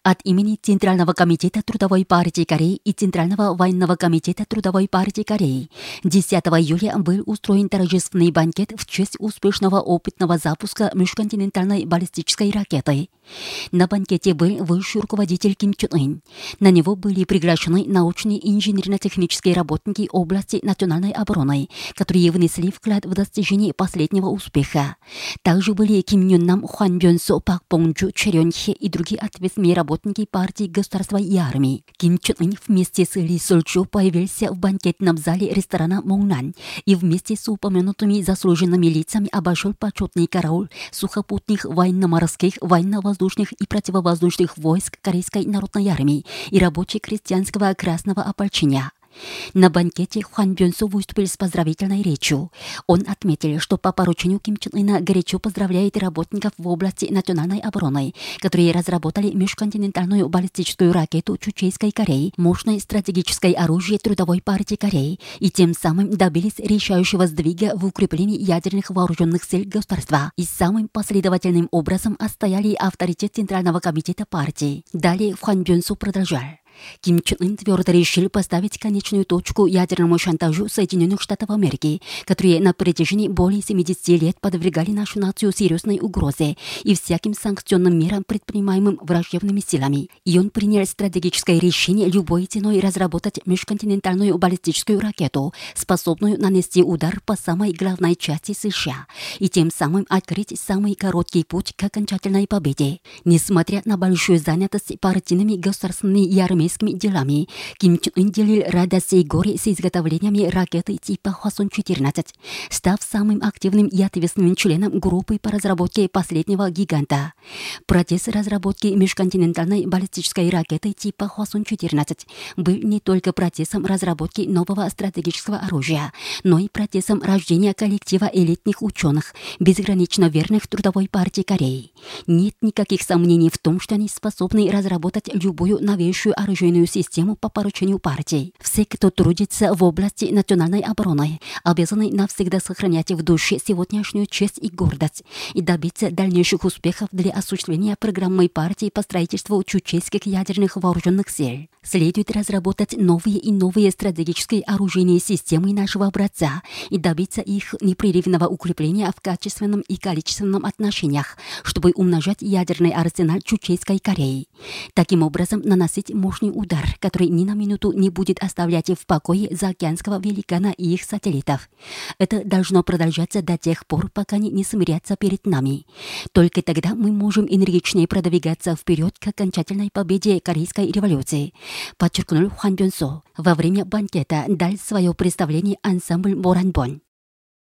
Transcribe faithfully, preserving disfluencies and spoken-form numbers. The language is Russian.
От имени Центрального комитета Трудовой партии Кореи и Центрального военного комитета Трудовой партии Кореи десятого июля был устроен торжественный банкет в честь успешного опытного запуска межконтинентальной баллистической ракеты. На банкете был высший руководитель Ким Чен Ын. На него были приглашены научные и инженерно-технические работники области национальной обороны, которые внесли вклад в достижение последнего успеха. Также были Ким Ён Нам, Хван Бён Со, Пак Бong Джу, Чэ Рён Хе и другие ответственные работники партии, государства и армии. Ким Чен Ын вместе с Ли Соль Чу появился в банкетном зале ресторана Моннан и вместе с упомянутыми заслуженными лицами обошел почетный караул сухопутных, военно-морских, военно-воздушных и противовоздушных войск Корейской народной армии и рабоче-крестьянского красного ополчения. На банкете Хван Бён Со выступил с поздравительной речью. Он отметил, что по поручению Ким Чен Ына горячо поздравляет работников в области национальной обороны, которые разработали межконтинентальную баллистическую ракету Чучейской Кореи, мощное стратегическое оружие Трудовой партии Кореи, и тем самым добились решающего сдвига в укреплении ядерных вооруженных сил государства и самым последовательным образом отстояли авторитет Центрального комитета партии. Далее Хван Бён Со продолжал. Ким Чен Ын твердо решил поставить конечную точку ядерному шантажу Соединенных Штатов Америки, которые на протяжении более семидесяти лет подвергали нашу нацию серьезной угрозе и всяким санкционным мерам, предпринимаемым враждебными силами. И он принял стратегическое решение любой ценой разработать межконтинентальную баллистическую ракету, способную нанести удар по самой главной части США, и тем самым открыть самый короткий путь к окончательной победе. Несмотря на большую занятость партийными, государственными и армейскими делами, Ким Чен Ын делил радость и горе с изготовлениями ракеты типа Хвасон четырнадцать, став самым активным и ответственным членом группы по разработке последнего гиганта. Процесс разработки межконтинентальной баллистической ракеты типа Хвасон четырнадцать был не только процессом разработки нового стратегического оружия, но и процессом рождения коллектива элитных ученых, безгранично верных Трудовой партии Кореи. Нет никаких сомнений в том, что они способны разработать любую новейшую оружейную систему по поручению партии. Все, кто трудится в области национальной обороны, обязаны навсегда сохранять в душе сегодняшнюю честь и гордость и добиться дальнейших успехов для осуществления программы партии по строительству чучейских ядерных вооруженных сил. Следует разработать новые и новые стратегические оружейные системы нашего образца и добиться их непрерывного укрепления в качественном и количественном отношениях, чтобы умножать ядерный арсенал Чучейской Кореи. Таким образом, наносить мощный удар, который ни на минуту не будет оставлять в покое заокеанского великана и их сателлитов. Это должно продолжаться до тех пор, пока они не смирятся перед нами. Только тогда мы можем энергичнее продвигаться вперед к окончательной победе Корейской революции, подчеркнул Хван Бён Со. Во время банкета дал свое представление ансамбль Моранбон.